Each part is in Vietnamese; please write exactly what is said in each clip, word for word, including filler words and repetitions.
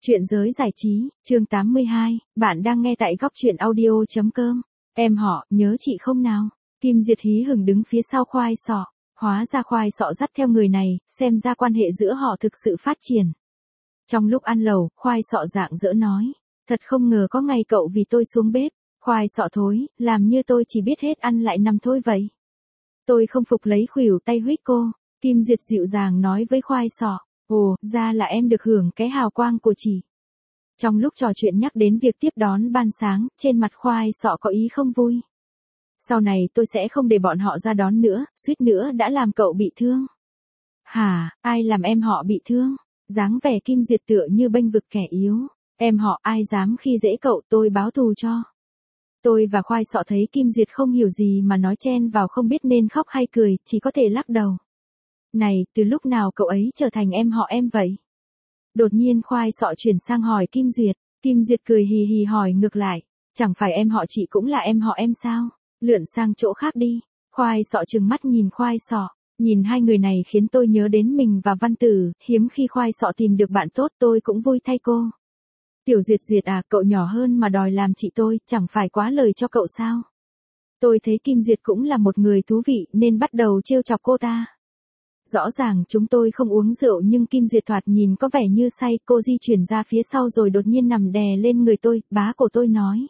Truyện giới giải trí, chương tám mươi hai, bạn đang nghe tại góc truyện audio chấm com. Em họ, nhớ chị không nào? Kim Duyệt hí hửng đứng phía sau Khoai Sọ. Hóa ra Khoai Sọ dắt theo người này, xem ra quan hệ giữa họ thực sự phát triển. Trong lúc ăn lẩu, Khoai Sọ rạng rỡ nói. Thật không ngờ có ngày cậu vì tôi xuống bếp. Khoai Sọ thối, làm như tôi chỉ biết hết ăn lại nằm thôi vậy. Tôi không phục lấy khuỷu tay huých cô. Kim Duyệt dịu dàng nói với Khoai Sọ. Ồ, ra là em được hưởng cái hào quang của chị. Trong lúc trò chuyện nhắc đến việc tiếp đón ban sáng, trên mặt Khoai Sọ có ý không vui. Sau này tôi sẽ không để bọn họ ra đón nữa, suýt nữa đã làm cậu bị thương. Hả, ai làm em họ bị thương? Dáng vẻ Kim Duyệt tựa như bênh vực kẻ yếu. Em họ ai dám khi dễ cậu, tôi báo thù cho. Tôi và Khoai Sọ thấy Kim Duyệt không hiểu gì mà nói chen vào không biết nên khóc hay cười, chỉ có thể lắc đầu. Này, từ lúc nào cậu ấy trở thành em họ em vậy? Đột nhiên Khoai Sọ chuyển sang hỏi Kim Duyệt. Kim Duyệt cười hì hì hỏi ngược lại. Chẳng phải em họ chị cũng là em họ em sao? Lượn sang chỗ khác đi. Khoai Sọ trừng mắt nhìn Khoai Sọ. Nhìn hai người này khiến tôi nhớ đến mình và Văn Tử. Hiếm khi Khoai Sọ tìm được bạn tốt tôi cũng vui thay cô. Tiểu Duyệt Duyệt à, cậu nhỏ hơn mà đòi làm chị tôi, chẳng phải quá lời cho cậu sao? Tôi thấy Kim Duyệt cũng là một người thú vị nên bắt đầu trêu chọc cô ta. Rõ ràng chúng tôi không uống rượu nhưng Kim Duyệt thoạt nhìn có vẻ như say, cô di chuyển ra phía sau rồi đột nhiên nằm đè lên người tôi, bá cổ tôi nói.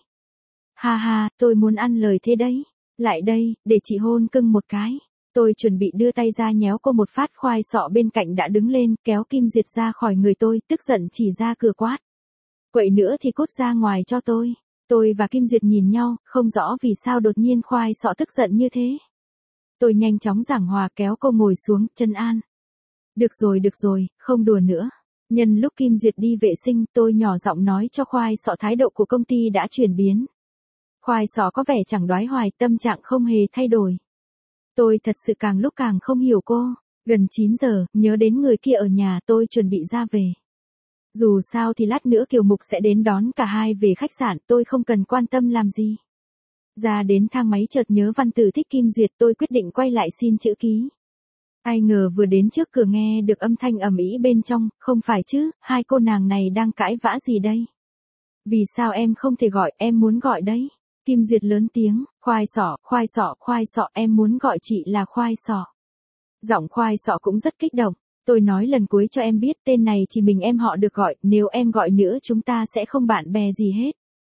Ha ha, tôi muốn ăn lời thế đấy. Lại đây, để chị hôn cưng một cái. Tôi chuẩn bị đưa tay ra nhéo cô một phát. Khoai Sọ bên cạnh đã đứng lên, kéo Kim Duyệt ra khỏi người tôi, tức giận chỉ ra cửa quát. Quậy nữa thì cút ra ngoài cho tôi. Tôi và Kim Duyệt nhìn nhau, không rõ vì sao đột nhiên Khoai Sọ tức giận như thế. Tôi nhanh chóng giảng hòa kéo cô ngồi xuống, trấn an. Được rồi được rồi, không đùa nữa. Nhân lúc Kim Duyệt đi vệ sinh, tôi nhỏ giọng nói cho Khoai Sọ thái độ của công ty đã chuyển biến. Khoai Sọ có vẻ chẳng đoái hoài, tâm trạng không hề thay đổi. Tôi thật sự càng lúc càng không hiểu cô. Gần chín giờ, nhớ đến người kia ở nhà, tôi chuẩn bị ra về. Dù sao thì lát nữa Kiều Mục sẽ đến đón cả hai về khách sạn, tôi không cần quan tâm làm gì. Ra đến thang máy chợt nhớ Văn Tử thích Kim Duyệt, tôi quyết định quay lại xin chữ ký. Ai ngờ vừa đến trước cửa nghe được âm thanh ầm ĩ bên trong, không phải chứ, hai cô nàng này đang cãi vã gì đây? Vì sao em không thể gọi, em muốn gọi đấy. Kim Duyệt lớn tiếng, Khoai Sọ, Khoai Sọ, Khoai Sọ, em muốn gọi chị là Khoai Sọ. Giọng Khoai Sọ cũng rất kích động. Tôi nói lần cuối cho em biết tên này chỉ mình em họ được gọi, nếu em gọi nữa chúng ta sẽ không bạn bè gì hết.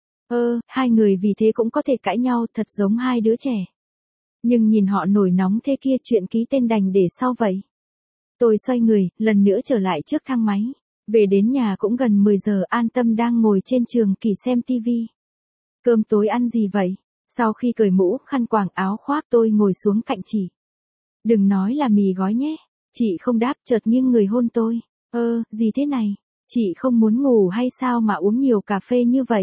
Ơ, hai người vì thế cũng có thể cãi nhau, thật giống hai đứa trẻ. Nhưng nhìn họ nổi nóng thế kia, chuyện ký tên đành để sau vậy. Tôi xoay người, lần nữa trở lại trước thang máy. Về đến nhà cũng gần mười giờ, An Tâm đang ngồi trên trường kỷ xem tivi. Cơm tối ăn gì vậy? Sau khi cởi mũ, khăn quàng áo khoác tôi ngồi xuống cạnh chị. Đừng nói là mì gói nhé. Chị không đáp, chợt nghiêng người hôn tôi. Ơ, gì thế này? Chị không muốn ngủ hay sao mà uống nhiều cà phê như vậy?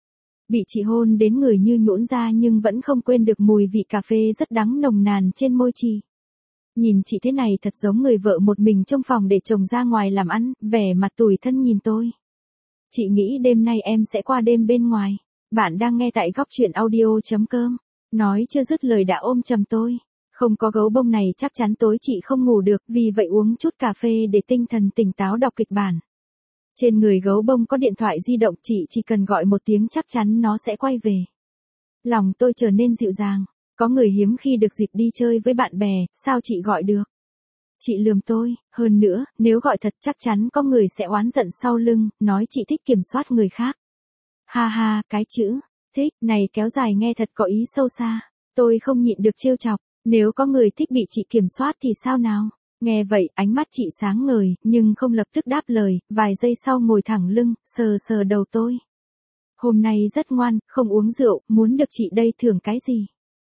Bị chị hôn đến người như nhũn ra nhưng vẫn không quên được mùi vị cà phê rất đắng nồng nàn trên môi chị. Nhìn chị thế này thật giống người vợ một mình trong phòng để chồng ra ngoài làm ăn, vẻ mặt tủi thân nhìn tôi. Chị nghĩ đêm nay em sẽ qua đêm bên ngoài. Bạn đang nghe tại góc truyện audio chấm com. Nói chưa dứt lời đã ôm chầm tôi. Không có gấu bông này chắc chắn tối chị không ngủ được, vì vậy uống chút cà phê để tinh thần tỉnh táo đọc kịch bản. Trên người gấu bông có điện thoại di động, chị chỉ cần gọi một tiếng chắc chắn nó sẽ quay về. Lòng tôi trở nên dịu dàng. Có người hiếm khi được dịp đi chơi với bạn bè, sao chị gọi được? Chị lườm tôi, hơn nữa, nếu gọi thật chắc chắn có người sẽ oán giận sau lưng, nói chị thích kiểm soát người khác. Ha ha, cái chữ thích này kéo dài nghe thật có ý sâu xa. Tôi không nhịn được trêu chọc. Nếu có người thích bị chị kiểm soát thì sao nào? Nghe vậy, ánh mắt chị sáng ngời, nhưng không lập tức đáp lời, vài giây sau ngồi thẳng lưng, sờ sờ đầu tôi. Hôm nay rất ngoan, không uống rượu, muốn được chị đây thưởng cái gì?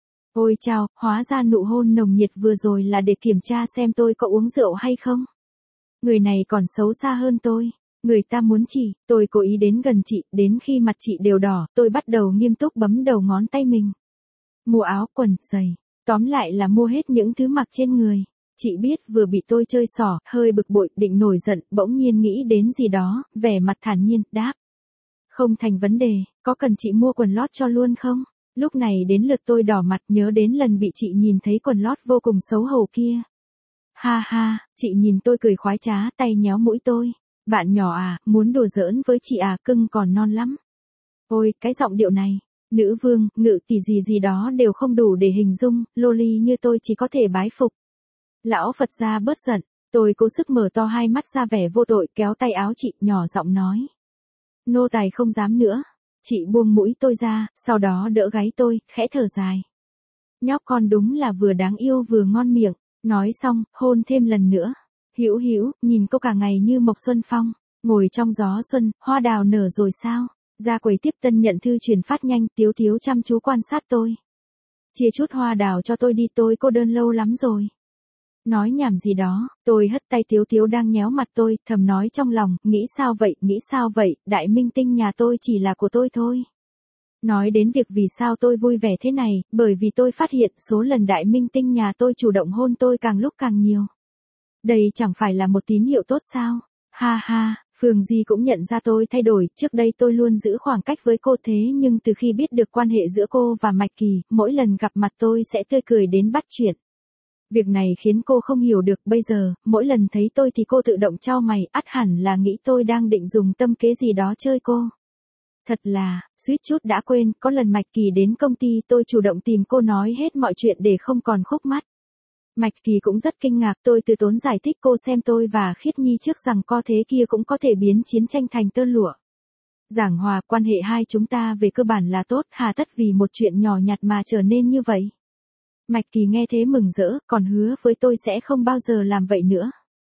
Ôi chao, hóa ra nụ hôn nồng nhiệt vừa rồi là để kiểm tra xem tôi có uống rượu hay không? Người này còn xấu xa hơn tôi. Người ta muốn chỉ, tôi cố ý đến gần chị, đến khi mặt chị đều đỏ, tôi bắt đầu nghiêm túc bấm đầu ngón tay mình. Mua áo, quần, giày. Tóm lại là mua hết những thứ mặc trên người. Chị biết vừa bị tôi chơi xỏ, hơi bực bội, định nổi giận, bỗng nhiên nghĩ đến gì đó, vẻ mặt thản nhiên, đáp. Không thành vấn đề, có cần chị mua quần lót cho luôn không? Lúc này đến lượt tôi đỏ mặt nhớ đến lần bị chị nhìn thấy quần lót vô cùng xấu hổ kia. Ha ha, chị nhìn tôi cười khoái trá, tay nhéo mũi tôi. Bạn nhỏ à, muốn đùa giỡn với chị à, cưng còn non lắm. Ôi, cái giọng điệu này, nữ vương, ngự tỷ gì gì đó đều không đủ để hình dung, loli như tôi chỉ có thể bái phục. Lão Phật gia bớt giận, tôi cố sức mở to hai mắt ra vẻ vô tội, kéo tay áo chị, nhỏ giọng nói. Nô tài không dám nữa. Chị buông mũi tôi ra, sau đó đỡ gáy tôi, khẽ thở dài. Nhóc con đúng là vừa đáng yêu vừa ngon miệng, nói xong, hôn thêm lần nữa. Hữu Hữu, nhìn cô cả ngày như mộc xuân phong, ngồi trong gió xuân, hoa đào nở rồi sao? Ra quầy tiếp tân nhận thư truyền phát nhanh, Tiếu Tiếu chăm chú quan sát tôi. Chia chút hoa đào cho tôi đi, tôi cô đơn lâu lắm rồi. Nói nhảm gì đó, tôi hất tay Tiếu Tiếu đang nhéo mặt tôi, thầm nói trong lòng, nghĩ sao vậy, nghĩ sao vậy, đại minh tinh nhà tôi chỉ là của tôi thôi. Nói đến việc vì sao tôi vui vẻ thế này, bởi vì tôi phát hiện số lần đại minh tinh nhà tôi chủ động hôn tôi càng lúc càng nhiều. Đây chẳng phải là một tín hiệu tốt sao? Ha ha, Phương Di cũng nhận ra tôi thay đổi, trước đây tôi luôn giữ khoảng cách với cô thế nhưng từ khi biết được quan hệ giữa cô và Mạch Kỳ, mỗi lần gặp mặt tôi sẽ tươi cười đến bắt chuyện. Việc này khiến cô không hiểu được, bây giờ, mỗi lần thấy tôi thì cô tự động chau mày, ắt hẳn là nghĩ tôi đang định dùng tâm kế gì đó chơi cô. Thật là, suýt chút đã quên, có lần Mạch Kỳ đến công ty tôi chủ động tìm cô nói hết mọi chuyện để không còn khúc mắc. Mạch Kỳ cũng rất kinh ngạc, tôi từ tốn giải thích cô xem tôi và Khiết Nhi trước rằng co thế kia cũng có thể biến chiến tranh thành tơ lụa. Giảng hòa, quan hệ hai chúng ta về cơ bản là tốt, hà tất vì một chuyện nhỏ nhặt mà trở nên như vậy. Mạch Kỳ nghe thế mừng rỡ, còn hứa với tôi sẽ không bao giờ làm vậy nữa.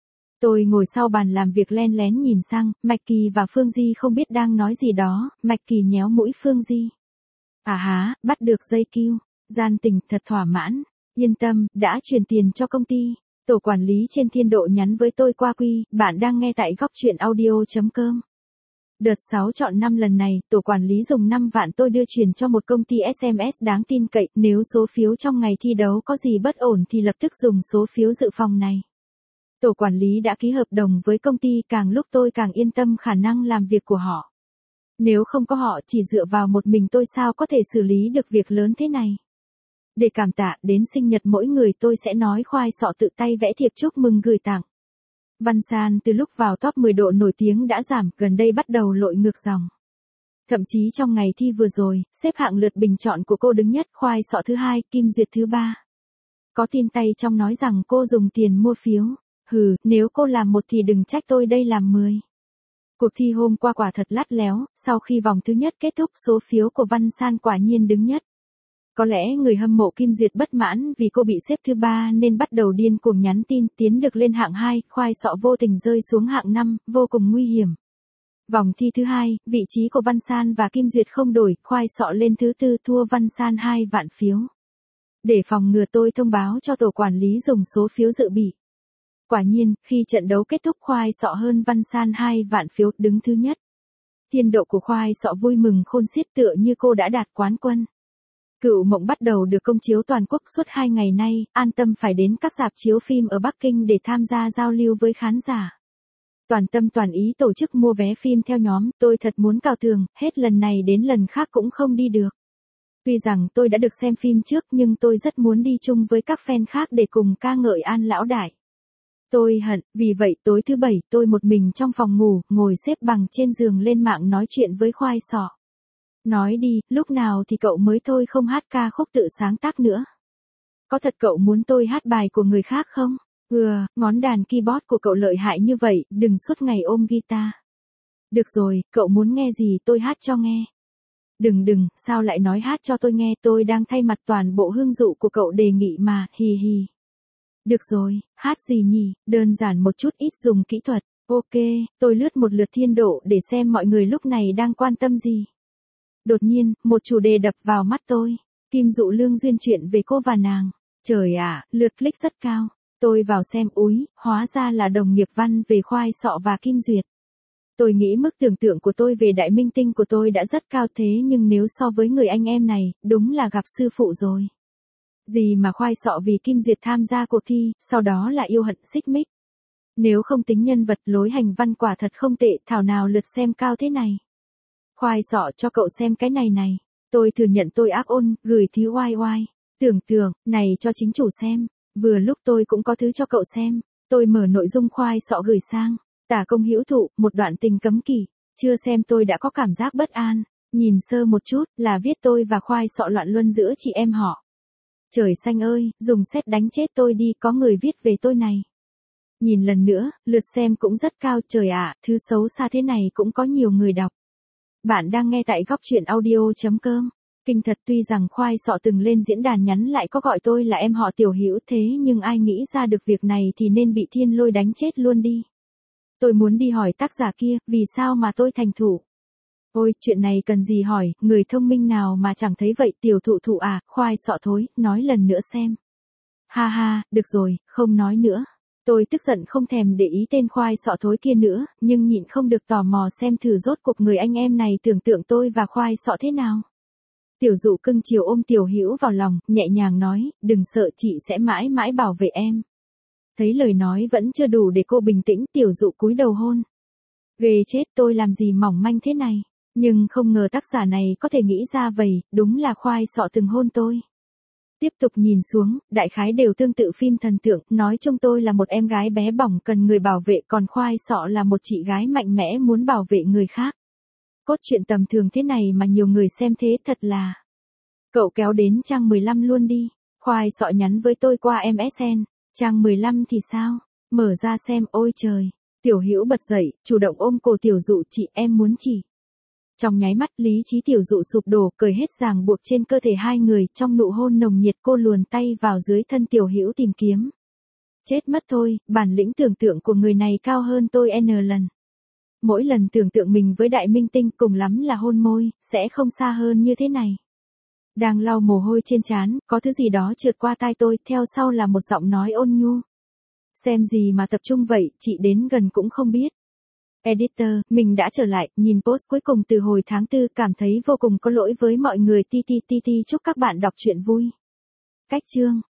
Tôi ngồi sau bàn làm việc len lén nhìn sang, Mạch Kỳ và Phương Di không biết đang nói gì đó, Mạch Kỳ nhéo mũi Phương Di. À há, bắt được dây cưu, gian tình, thật thỏa mãn, yên tâm, đã chuyển tiền cho công ty. Tổ quản lý trên Thiên Độ nhắn với tôi qua quy, bạn đang nghe tại góc truyện audio chấm com. Đợt sáu chọn năm lần này, tổ quản lý dùng năm vạn tôi đưa chuyển cho một công ty ét em ét đáng tin cậy, nếu số phiếu trong ngày thi đấu có gì bất ổn thì lập tức dùng số phiếu dự phòng này. Tổ quản lý đã ký hợp đồng với công ty, càng lúc tôi càng yên tâm khả năng làm việc của họ. Nếu không có họ, chỉ dựa vào một mình tôi sao có thể xử lý được việc lớn thế này. Để cảm tạ, đến sinh nhật mỗi người tôi sẽ nói khoai sọ tự tay vẽ thiệp chúc mừng gửi tặng. Văn San từ lúc vào top mười độ nổi tiếng đã giảm, gần đây bắt đầu lội ngược dòng. Thậm chí trong ngày thi vừa rồi, xếp hạng lượt bình chọn của cô đứng nhất, khoai sọ thứ hai, Kim Duyệt thứ ba. Có tin tay trong nói rằng cô dùng tiền mua phiếu. Hừ, nếu cô làm một thì đừng trách tôi đây làm mười. Cuộc thi hôm qua quả thật lắt léo, sau khi vòng thứ nhất kết thúc số phiếu của Văn San quả nhiên đứng nhất. Có lẽ người hâm mộ Kim Duyệt bất mãn vì cô bị xếp thứ ba nên bắt đầu điên cuồng nhắn tin tiến được lên hạng hai, khoai sọ vô tình rơi xuống hạng năm, vô cùng nguy hiểm. Vòng thi thứ hai, vị trí của Văn San và Kim Duyệt không đổi, khoai sọ lên thứ tư thua Văn San hai vạn phiếu. Để phòng ngừa tôi thông báo cho tổ quản lý dùng số phiếu dự bị. Quả nhiên, khi trận đấu kết thúc khoai sọ hơn Văn San hai vạn phiếu, đứng thứ nhất. Thiên Độ của khoai sọ vui mừng khôn xiết tựa như cô đã đạt quán quân. Cựu Mộng bắt đầu được công chiếu toàn quốc suốt hai ngày nay, an tâm phải đến các rạp chiếu phim ở Bắc Kinh để tham gia giao lưu với khán giả. Toàn tâm toàn ý tổ chức mua vé phim theo nhóm, tôi thật muốn cào tường, hết lần này đến lần khác cũng không đi được. Tuy rằng tôi đã được xem phim trước nhưng tôi rất muốn đi chung với các fan khác để cùng ca ngợi An lão đại. Tôi hận, vì vậy tối thứ bảy tôi một mình trong phòng ngủ, ngồi xếp bằng trên giường lên mạng nói chuyện với khoai sọ. Nói đi, lúc nào thì cậu mới thôi không hát ca khúc tự sáng tác nữa? Có thật cậu muốn tôi hát bài của người khác không? Ừ, ngón đàn keyboard của cậu lợi hại như vậy, đừng suốt ngày ôm guitar. Được rồi, cậu muốn nghe gì tôi hát cho nghe. Đừng đừng, sao lại nói hát cho tôi nghe, tôi đang thay mặt toàn bộ hương dụ của cậu đề nghị mà, hì hì. Được rồi, hát gì nhỉ, đơn giản một chút ít dùng kỹ thuật, ok, tôi lướt một lượt Thiên Độ để xem mọi người lúc này đang quan tâm gì. Đột nhiên, một chủ đề đập vào mắt tôi, Kim Dụ Lương duyên chuyện về cô và nàng. Trời ạ, lượt click rất cao, tôi vào xem úi, hóa ra là đồng nghiệp văn về khoai sọ và Kim Duyệt. Tôi nghĩ mức tưởng tượng của tôi về đại minh tinh của tôi đã rất cao thế nhưng nếu so với người anh em này, đúng là gặp sư phụ rồi. Gì mà khoai sọ vì Kim Duyệt tham gia cuộc thi, sau đó là yêu hận xích mích. Nếu không tính nhân vật lối hành văn quả thật không tệ, thảo nào lượt xem cao thế này. Khoai sọ cho cậu xem cái này này. Tôi thừa nhận tôi ác ôn, gửi thứ oai oai. Tưởng tượng, này cho chính chủ xem. Vừa lúc tôi cũng có thứ cho cậu xem. Tôi mở nội dung khoai sọ gửi sang. Tả công hữu thụ, một đoạn tình cấm kỵ. Chưa xem tôi đã có cảm giác bất an. Nhìn sơ một chút, là viết tôi và khoai sọ loạn luân giữa chị em họ. Trời xanh ơi, dùng sét đánh chết tôi đi, có người viết về tôi này. Nhìn lần nữa, lượt xem cũng rất cao, trời ạ, thứ xấu xa thế này cũng có nhiều người đọc. Bạn đang nghe tại góc truyện audio.com. Kinh thật, tuy rằng khoai sọ từng lên diễn đàn nhắn lại có gọi tôi là em họ Tiểu Hữu, thế nhưng ai nghĩ ra được việc này thì nên bị thiên lôi đánh chết luôn đi. Tôi muốn đi hỏi tác giả kia, vì sao mà tôi thành thủ. Ôi, chuyện này cần gì hỏi, người thông minh nào mà chẳng thấy vậy, tiểu thụ thụ à, khoai sọ thối, nói lần nữa xem. Ha ha, được rồi, không nói nữa. Tôi tức giận không thèm để ý tên khoai sọ thối kia nữa, nhưng nhịn không được tò mò xem thử rốt cuộc người anh em này tưởng tượng tôi và khoai sọ thế nào. Tiểu dụ cưng chiều ôm Tiểu Hữu vào lòng, nhẹ nhàng nói, đừng sợ, chị sẽ mãi mãi bảo vệ em. Thấy lời nói vẫn chưa đủ để cô bình tĩnh, Tiểu dụ cúi đầu hôn. Ghê chết, tôi làm gì mỏng manh thế này. Nhưng không ngờ tác giả này có thể nghĩ ra vậy, đúng là khoai sọ từng hôn tôi. Tiếp tục nhìn xuống, đại khái đều tương tự phim thần tượng, nói chung tôi là một em gái bé bỏng cần người bảo vệ, còn khoai sọ là một chị gái mạnh mẽ muốn bảo vệ người khác. Cốt truyện tầm thường thế này mà nhiều người xem thế thật là. Cậu kéo đến trang mười lăm luôn đi. Khoai sọ nhắn với tôi qua em ét en. Trang mười lăm thì sao? Mở ra xem, ôi trời. Tiểu Hữu bật dậy, chủ động ôm cổ Tiểu dụ, chị em muốn chỉ. Trong nháy mắt, lý trí Tiểu dụ sụp đổ, cởi hết ràng buộc trên cơ thể hai người, trong nụ hôn nồng nhiệt cô luồn tay vào dưới thân Tiểu Hữu tìm kiếm. Chết mất thôi, bản lĩnh tưởng tượng của người này cao hơn tôi n lần. Mỗi lần tưởng tượng mình với đại minh tinh cùng lắm là hôn môi, sẽ không xa hơn như thế này. Đang lau mồ hôi trên trán, có thứ gì đó trượt qua tai tôi, theo sau là một giọng nói ôn nhu. Xem gì mà tập trung vậy, chị đến gần cũng không biết. Editor, mình đã trở lại, nhìn post cuối cùng từ hồi tháng tư, cảm thấy vô cùng có lỗi với mọi người, ti ti ti ti, chúc các bạn đọc truyện vui. Cách chương